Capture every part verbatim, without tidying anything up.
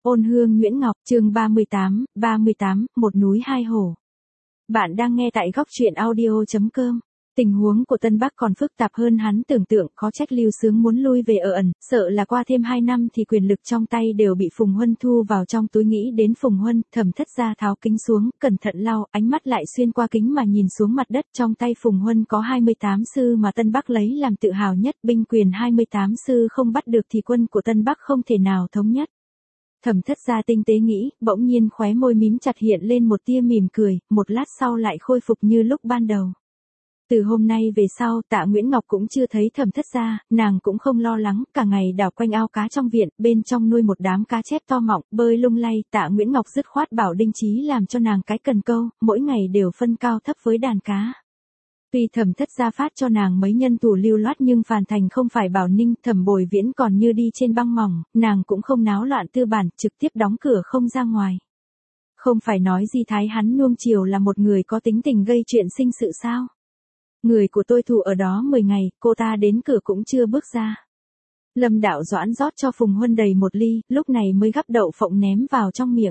Ôn hương Nguyễn Ngọc, chương ba mươi tám, ba mươi tám, một núi hai hổ. Bạn đang nghe tại góc truyện audio chấm com. Tình huống của Tân Bắc còn phức tạp hơn hắn tưởng tượng, khó trách Lưu Sướng muốn lui về ở ẩn, sợ là qua thêm hai năm thì quyền lực trong tay đều bị Phùng Huân thu vào trong túi. Nghĩ đến Phùng Huân, Thẩm Thất Gia tháo kính xuống, cẩn thận lau, ánh mắt lại xuyên qua kính mà nhìn xuống mặt đất. Trong tay Phùng Huân có hai mươi tám sư mà Tân Bắc lấy làm tự hào nhất, binh quyền hai mươi tám sư không bắt được thì quân của Tân Bắc không thể nào thống nhất. Thẩm Thất Gia tinh tế nghĩ, bỗng nhiên khóe môi mím chặt hiện lên một tia mỉm cười, một lát sau lại khôi phục như lúc ban đầu. Từ hôm nay về sau, Tạ Nguyễn Ngọc cũng chưa thấy Thẩm Thất Gia, nàng cũng không lo lắng, cả ngày đảo quanh ao cá trong viện, bên trong nuôi một đám cá chép to mọng, bơi lung lay. Tạ Nguyễn Ngọc dứt khoát bảo Đinh Chí làm cho nàng cái cần câu, mỗi ngày đều phân cao thấp với đàn cá. Tuy Thẩm Thất Gia phát cho nàng mấy nhân thủ lưu loát nhưng phàn thành không phải Bảo Ninh, Thẩm Bồi Viễn còn như đi trên băng mỏng, nàng cũng không náo loạn tư bản, trực tiếp đóng cửa không ra ngoài. Không phải nói Di Thái hắn nuông chiều là một người có tính tình gây chuyện sinh sự sao? Người của tôi thủ ở đó mười ngày, cô ta đến cửa cũng chưa bước ra. Lâm Đạo Doãn rót cho Phùng Huân đầy một ly, lúc này mới gắp đậu phộng ném vào trong miệng.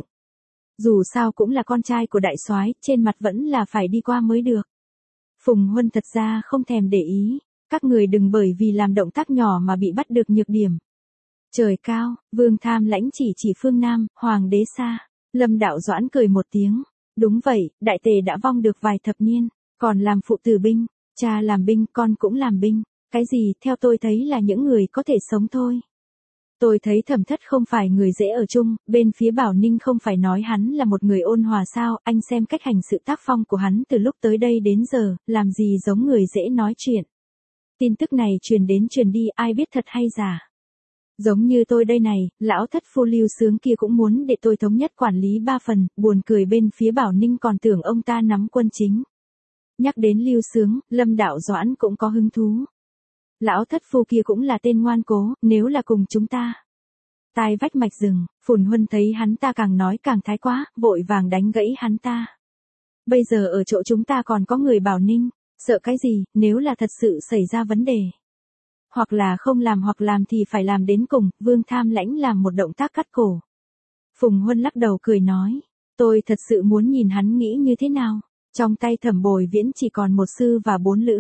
Dù sao cũng là con trai của đại soái, trên mặt vẫn là phải đi qua mới được. Phùng Huân thật ra không thèm để ý, các người đừng bởi vì làm động tác nhỏ mà bị bắt được nhược điểm. Trời cao, Vương Tham lãnh chỉ chỉ phương Nam, Hoàng đế xa. Lâm Đạo Doãn cười một tiếng. Đúng vậy, đại tề đã vong được vài thập niên, còn làm phụ tử binh, cha làm binh, con cũng làm binh. Cái gì, theo tôi thấy là những người có thể sống thôi. Tôi thấy Thẩm Thất không phải người dễ ở chung, bên phía Bảo Ninh không phải nói hắn là một người ôn hòa sao, anh xem cách hành sự tác phong của hắn từ lúc tới đây đến giờ, làm gì giống người dễ nói chuyện. Tin tức này truyền đến truyền đi, ai biết thật hay giả. Giống như tôi đây này, lão thất phu Lưu Sướng kia cũng muốn để tôi thống nhất quản lý ba phần, buồn cười bên phía Bảo Ninh còn tưởng ông ta nắm quân chính. Nhắc đến Lưu Sướng, Lâm Đạo Doãn cũng có hứng thú. Lão thất phu kia cũng là tên ngoan cố, nếu là cùng chúng ta. Tai vách mạch rừng, Phùng Huân thấy hắn ta càng nói càng thái quá, vội vàng đánh gãy hắn ta. Bây giờ ở chỗ chúng ta còn có người Bảo Ninh, sợ cái gì, nếu là thật sự xảy ra vấn đề. Hoặc là không làm hoặc làm thì phải làm đến cùng. Vương Tham lãnh làm một động tác cắt cổ. Phùng Huân lắc đầu cười nói, tôi thật sự muốn nhìn hắn nghĩ như thế nào. Trong tay Thẩm Bồi Viễn chỉ còn một sư và bốn lữ.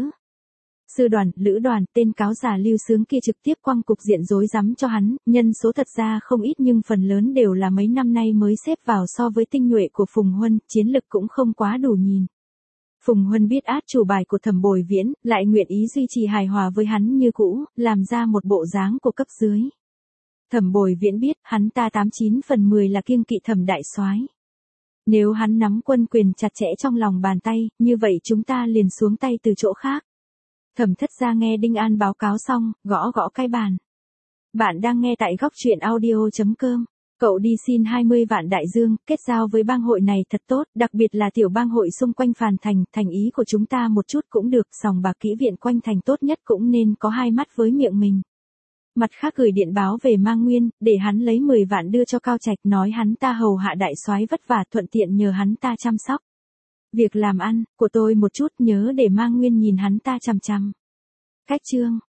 Sư đoàn, lữ đoàn, tên cáo già Lưu Sướng kia trực tiếp quăng cục diện rối rắm cho hắn, nhân số thật ra không ít nhưng phần lớn đều là mấy năm nay mới xếp vào, so với tinh nhuệ của Phùng Huân, chiến lực cũng không quá đủ nhìn. Phùng Huân biết át chủ bài của Thẩm Bồi Viễn, lại nguyện ý duy trì hài hòa với hắn như cũ, làm ra một bộ dáng của cấp dưới. Thẩm Bồi Viễn biết, hắn ta tám chín phần mười là kiêng kỵ Thẩm đại soái. Nếu hắn nắm quân quyền chặt chẽ trong lòng bàn tay, như vậy chúng ta liền xuống tay từ chỗ khác. Thẩm Thất Gia nghe Đinh An báo cáo xong, gõ gõ cái bàn. Bạn đang nghe tại góc truyện audio chấm com. Cậu đi xin hai mươi vạn đại dương, kết giao với bang hội này thật tốt, đặc biệt là tiểu bang hội xung quanh Phàn Thành, thành ý của chúng ta một chút cũng được, sòng bạc kỹ viện quanh thành tốt nhất cũng nên có hai mắt với miệng mình. Mặt khác gửi điện báo về Mang Nguyên, để hắn lấy mười vạn đưa cho Cao Trạch, nói hắn ta hầu hạ đại soái vất vả, thuận tiện nhờ hắn ta chăm sóc. Việc làm ăn của tôi một chút, nhớ để Mang Nguyên nhìn hắn ta chằm chằm. Cách chương